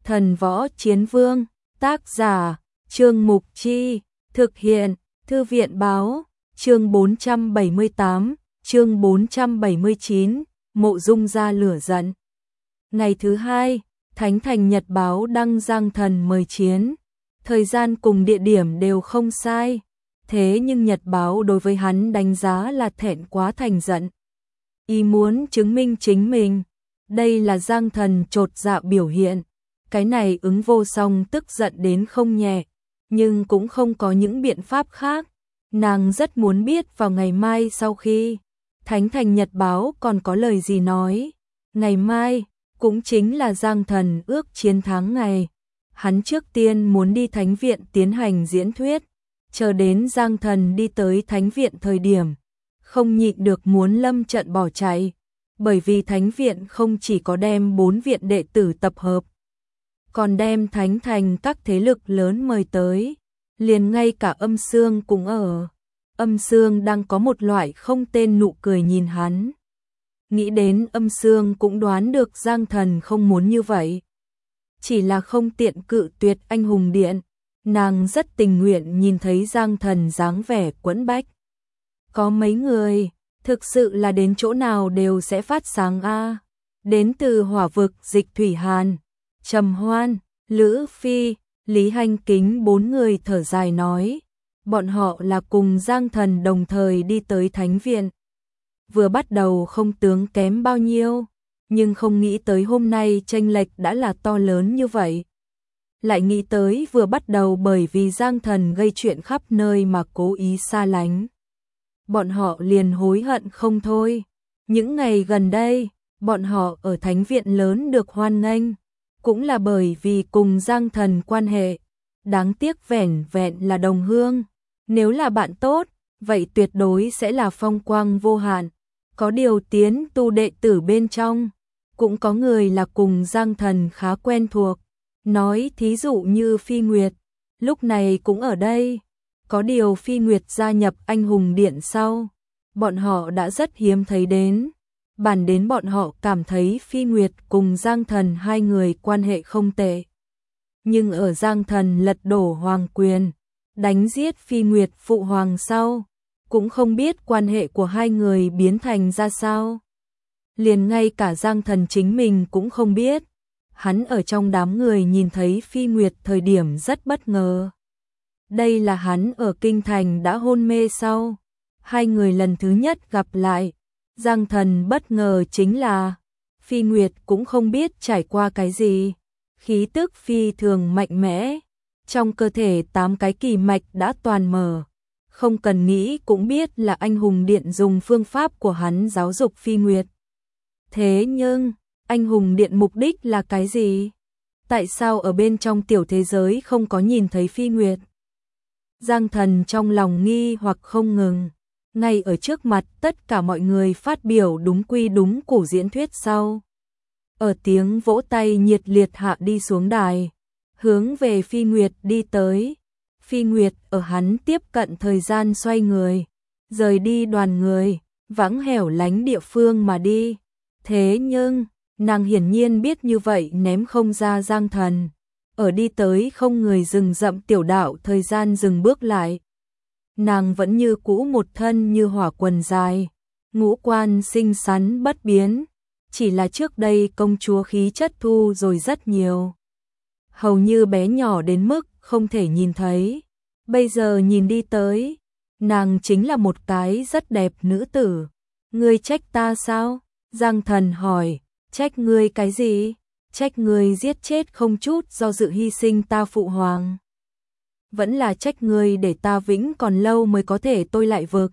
Thần Võ Chiến Vương, tác giả, Trương Mục Chi, thực hiện, Thư viện Báo, chương 478, chương 479, Mộ Dung ra lửa giận. Ngày thứ hai, Thánh Thành Nhật Báo đăng Giang Thần mời chiến, thời gian cùng địa điểm đều không sai, thế nhưng Nhật Báo đối với hắn đánh giá là thẹn quá thành giận. Y muốn chứng minh chính mình, đây là Giang Thần chột dạ biểu hiện, cái này Ứng Vô Song tức giận đến không nhẹ, nhưng cũng không có những biện pháp khác. Nàng rất muốn biết vào ngày mai sau khi Thánh Thành Nhật Báo còn có lời gì nói. Ngày mai cũng chính là Giang Thần ước chiến thắng ngày. Hắn trước tiên muốn đi Thánh Viện tiến hành diễn thuyết, chờ đến Giang Thần đi tới Thánh Viện thời điểm, không nhịn được muốn lâm trận bỏ chạy, bởi vì Thánh Viện không chỉ có đem 4 viện đệ tử tập hợp, còn đem Thánh Thành các thế lực lớn mời tới, liền ngay cả Âm Sương cũng ở. Âm Sương đang có một loại không tên nụ cười nhìn hắn. Nghĩ đến Âm Sương cũng đoán được Giang Thần không muốn như vậy. Chỉ là không tiện cự tuyệt anh hùng điện, nàng rất tình nguyện nhìn thấy Giang Thần dáng vẻ quẫn bách. Có mấy người, thực sự là đến chỗ nào đều sẽ phát sáng a. Đến từ Hỏa Vực Dịch Thủy Hàn, Trầm Hoan, Lữ Phi, Lý Hành Kính 4 người thở dài nói, bọn họ là cùng Giang Thần đồng thời đi tới Thánh Viện. Vừa bắt đầu không tướng kém bao nhiêu, nhưng không nghĩ tới hôm nay chênh lệch đã là to lớn như vậy. Lại nghĩ tới vừa bắt đầu bởi vì Giang Thần gây chuyện khắp nơi mà cố ý xa lánh. Bọn họ liền hối hận không thôi. Những ngày gần đây, bọn họ ở Thánh Viện lớn được hoan nghênh, cũng là bởi vì cùng Giang Thần quan hệ. Đáng tiếc vẻn vẹn là đồng hương. Nếu là bạn tốt, vậy tuyệt đối sẽ là phong quang vô hạn. Có điều tiến tu đệ tử bên trong, cũng có người là cùng Giang Thần khá quen thuộc. Nói thí dụ như Phi Nguyệt, lúc này cũng ở đây. Có điều Phi Nguyệt gia nhập anh hùng điện sau, bọn họ đã rất hiếm thấy đến. Bản đến bọn họ cảm thấy Phi Nguyệt cùng Giang Thần hai người quan hệ không tệ. Nhưng ở Giang Thần lật đổ hoàng quyền, đánh giết Phi Nguyệt phụ hoàng sau, cũng không biết quan hệ của hai người biến thành ra sao. Liền ngay cả Giang Thần chính mình cũng không biết. Hắn ở trong đám người nhìn thấy Phi Nguyệt thời điểm rất bất ngờ. Đây là hắn ở Kinh Thành đã hôn mê sau. Hai người lần thứ nhất gặp lại. Giang Thần bất ngờ chính là Phi Nguyệt cũng không biết trải qua cái gì. Khí tức phi thường mạnh mẽ. Trong cơ thể 8 cái kỳ mạch đã toàn mở. Không cần nghĩ cũng biết là anh hùng điện dùng phương pháp của hắn giáo dục Phi Nguyệt. Thế nhưng, anh hùng điện mục đích là cái gì? Tại sao ở bên trong tiểu thế giới không có nhìn thấy Phi Nguyệt? Giang Thần trong lòng nghi hoặc không ngừng. Ngay ở trước mặt tất cả mọi người phát biểu đúng quy đúng củ diễn thuyết sau. Ở tiếng vỗ tay nhiệt liệt hạ đi xuống đài, hướng về Phi Nguyệt đi tới. Phi Nguyệt ở hắn tiếp cận thời gian xoay người, rời đi đoàn người, vắng hẻo lánh địa phương mà đi. Thế nhưng, nàng hiển nhiên biết như vậy ném không ra Giang Thần. Ở đi tới không người rừng rậm tiểu đạo thời gian dừng bước lại. Nàng vẫn như cũ một thân như hỏa quần dài, ngũ quan xinh xắn bất biến, chỉ là trước đây công chúa khí chất thu rồi rất nhiều. Hầu như bé nhỏ đến mức không thể nhìn thấy. Bây giờ nhìn đi tới, nàng chính là một cái rất đẹp nữ tử. Ngươi trách ta sao? Giang Thần hỏi, trách ngươi cái gì? Trách ngươi giết chết không chút do dự hy sinh ta phụ hoàng. Vẫn là trách ngươi để ta vĩnh còn lâu mới có thể tôi lại vực.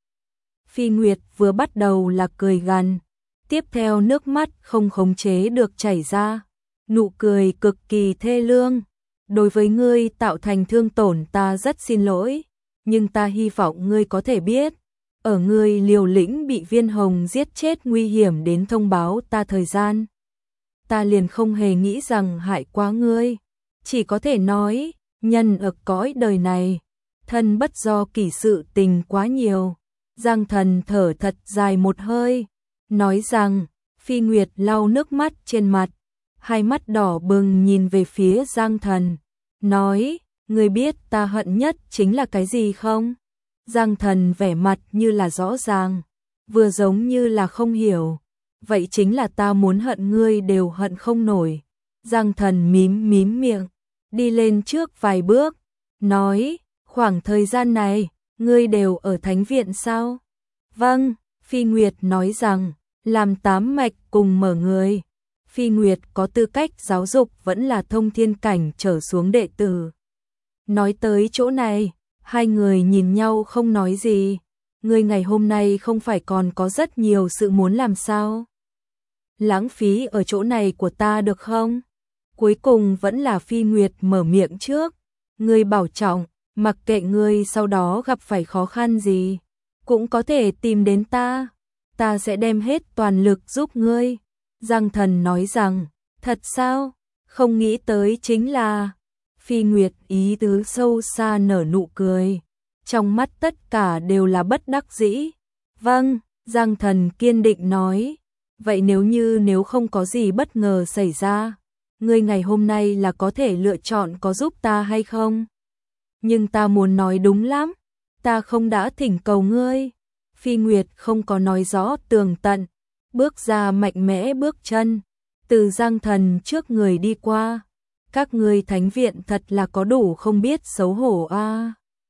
Phi Nguyệt vừa bắt đầu là cười gằn, tiếp theo nước mắt không khống chế được chảy ra. Nụ cười cực kỳ thê lương. Đối với ngươi tạo thành thương tổn ta rất xin lỗi, nhưng ta hy vọng ngươi có thể biết, ở ngươi liều lĩnh bị Viên Hồng giết chết nguy hiểm đến thông báo ta thời gian. Ta liền không hề nghĩ rằng hại quá ngươi, chỉ có thể nói, nhân ở cõi đời này, thân bất do kỷ sự tình quá nhiều. Giang Thần thở thật dài một hơi, nói rằng, Phi Nguyệt lau nước mắt trên mặt, hai mắt đỏ bừng nhìn về phía Giang Thần, nói, ngươi biết ta hận nhất chính là cái gì không? Giang Thần vẻ mặt như là rõ ràng, vừa giống như là không hiểu. Vậy chính là ta muốn hận ngươi đều hận không nổi. Giang Thần mím mím miệng, đi lên trước vài bước, nói, khoảng thời gian này, ngươi đều ở thánh viện sao? Vâng, Phi Nguyệt nói rằng, làm 8 mạch cùng mở người. Phi Nguyệt có tư cách giáo dục vẫn là thông thiên cảnh trở xuống đệ tử. Nói tới chỗ này, hai người nhìn nhau không nói gì. Ngươi ngày hôm nay không phải còn có rất nhiều sự muốn làm sao? Lãng phí ở chỗ này của ta được không? Cuối cùng vẫn là Phi Nguyệt mở miệng trước. Ngươi bảo trọng, mặc kệ ngươi sau đó gặp phải khó khăn gì, cũng có thể tìm đến ta sẽ đem hết toàn lực giúp ngươi. Giang Thần nói rằng, thật sao? Không nghĩ tới chính là... Phi Nguyệt ý tứ sâu xa nở nụ cười, trong mắt tất cả đều là bất đắc dĩ. Vâng, Giang Thần kiên định nói, vậy nếu không có gì bất ngờ xảy ra, ngươi ngày hôm nay là có thể lựa chọn có giúp ta hay không? Nhưng ta muốn nói đúng lắm, ta không đã thỉnh cầu ngươi. Phi Nguyệt không có nói rõ tường tận, bước ra mạnh mẽ bước chân, từ Giang Thần trước người đi qua. Các ngươi thánh viện thật là có đủ không biết xấu hổ a.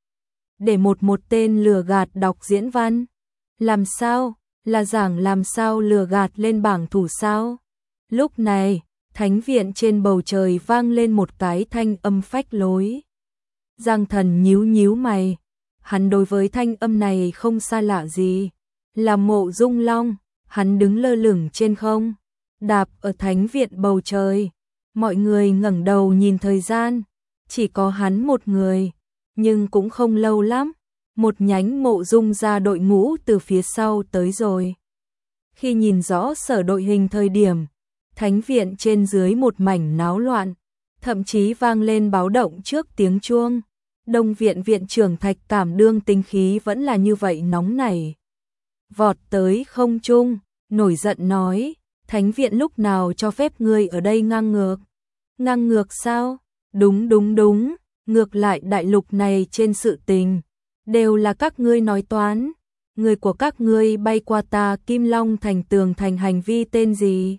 Để một tên lừa gạt đọc diễn văn. Làm sao? Là giảng làm sao lừa gạt lên bảng thủ sao? Lúc này, thánh viện trên bầu trời vang lên một cái thanh âm phách lối. Giang Thần nhíu mày, hắn đối với thanh âm này không xa lạ gì, là Mộ Dung Long, hắn đứng lơ lửng trên không, đạp ở thánh viện bầu trời. Mọi người ngẩng đầu nhìn thời gian, chỉ có hắn một người, nhưng cũng không lâu lắm, một nhánh Mộ Dung ra đội ngũ từ phía sau tới rồi. Khi nhìn rõ sở đội hình thời điểm, thánh viện trên dưới một mảnh náo loạn, thậm chí vang lên báo động trước tiếng chuông. Đông viện viện trưởng Thạch Cảm Đương tính khí vẫn là như vậy nóng nảy. Vọt tới không trung, nổi giận nói, thánh viện lúc nào cho phép ngươi ở đây ngang ngược? Ngang ngược sao? Đúng, ngược lại đại lục này trên sự tình, đều là các ngươi nói toán. Người của các ngươi bay qua ta Kim Long thành tường thành hành vi tên gì?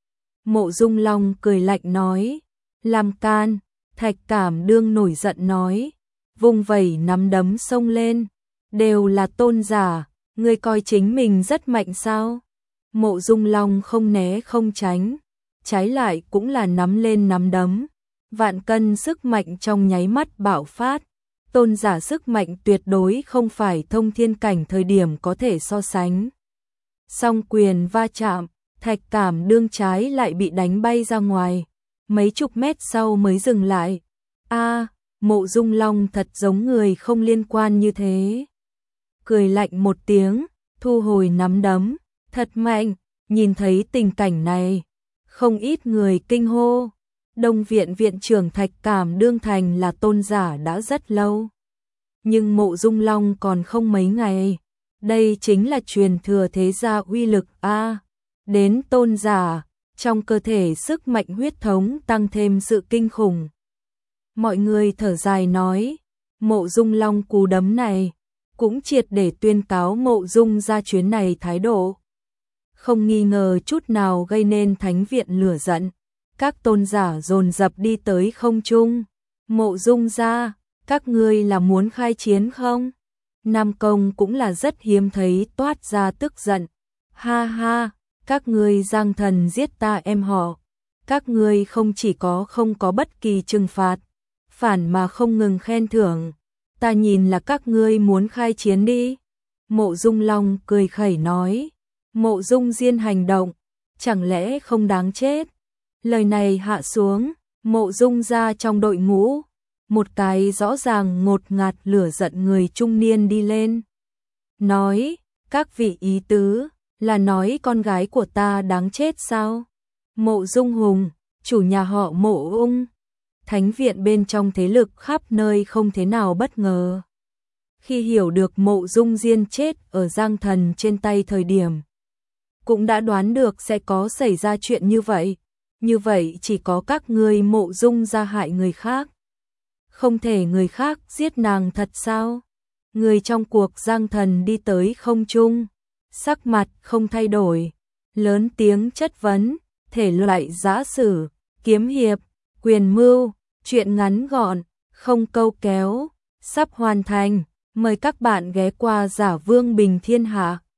Mộ Dung Long cười lạnh nói, làm can. Thạch Cảm Đương nổi giận nói, vung vẩy nắm đấm xông lên, đều là tôn giả, ngươi coi chính mình rất mạnh sao? Mộ Dung Long không né không tránh, trái lại cũng là nắm lên nắm đấm, vạn cân sức mạnh trong nháy mắt bạo phát. Tôn giả sức mạnh tuyệt đối không phải thông thiên cảnh thời điểm có thể so sánh. Song quyền va chạm, Thạch Cảm Đương trái lại bị đánh bay ra ngoài, mấy chục mét sau mới dừng lại. Mộ Dung Long thật giống người không liên quan như thế. Cười lạnh một tiếng, thu hồi nắm đấm, thật mạnh. Nhìn thấy tình cảnh này, không ít người kinh hô. Đông viện viện trưởng Thạch Cảm Đương thành là tôn giả đã rất lâu, nhưng Mộ Dung Long còn không mấy ngày. Đây chính là truyền thừa thế gia uy lực a. Đến tôn giả, trong cơ thể sức mạnh huyết thống tăng thêm sự kinh khủng. Mọi người thở dài nói, Mộ Dung Long cú đấm này cũng triệt để tuyên cáo Mộ Dung ra chuyến này thái độ. Không nghi ngờ chút nào gây nên thánh viện lửa giận. Các tôn giả dồn dập đi tới không trung. Mộ Dung ra, các ngươi là muốn khai chiến không? Nam Công cũng là rất hiếm thấy toát ra tức giận. Ha ha, các ngươi Giang Thần giết ta em họ. Các ngươi không chỉ không có bất kỳ trừng phạt, phản mà không ngừng khen thưởng. Ta nhìn là các ngươi muốn khai chiến đi. Mộ Dung Long cười khẩy nói. Mộ Dung Diên hành động, chẳng lẽ không đáng chết? Lời này hạ xuống, Mộ Dung ra trong đội ngũ, một cái rõ ràng ngột ngạt lửa giận người trung niên đi lên. Nói, các vị ý tứ, là nói con gái của ta đáng chết sao? Mộ Dung Hùng, chủ nhà họ Mộ Ung. Thánh viện bên trong thế lực khắp nơi không thế nào bất ngờ. Khi hiểu được Mộ Dung Diên chết ở Giang Thần trên tay thời điểm, cũng đã đoán được sẽ có xảy ra chuyện như vậy. như vậy chỉ có các ngươi Mộ Dung gia hại người khác. Không thể người khác giết nàng thật sao? Người trong cuộc Giang Thần đi tới không trung, sắc mặt không thay đổi, lớn tiếng chất vấn, thể loại giã sử, kiếm hiệp, quyền mưu, truyện ngắn gọn, không câu kéo, sắp hoàn thành, mời các bạn ghé qua Giả Vương Bình Thiên Hạ.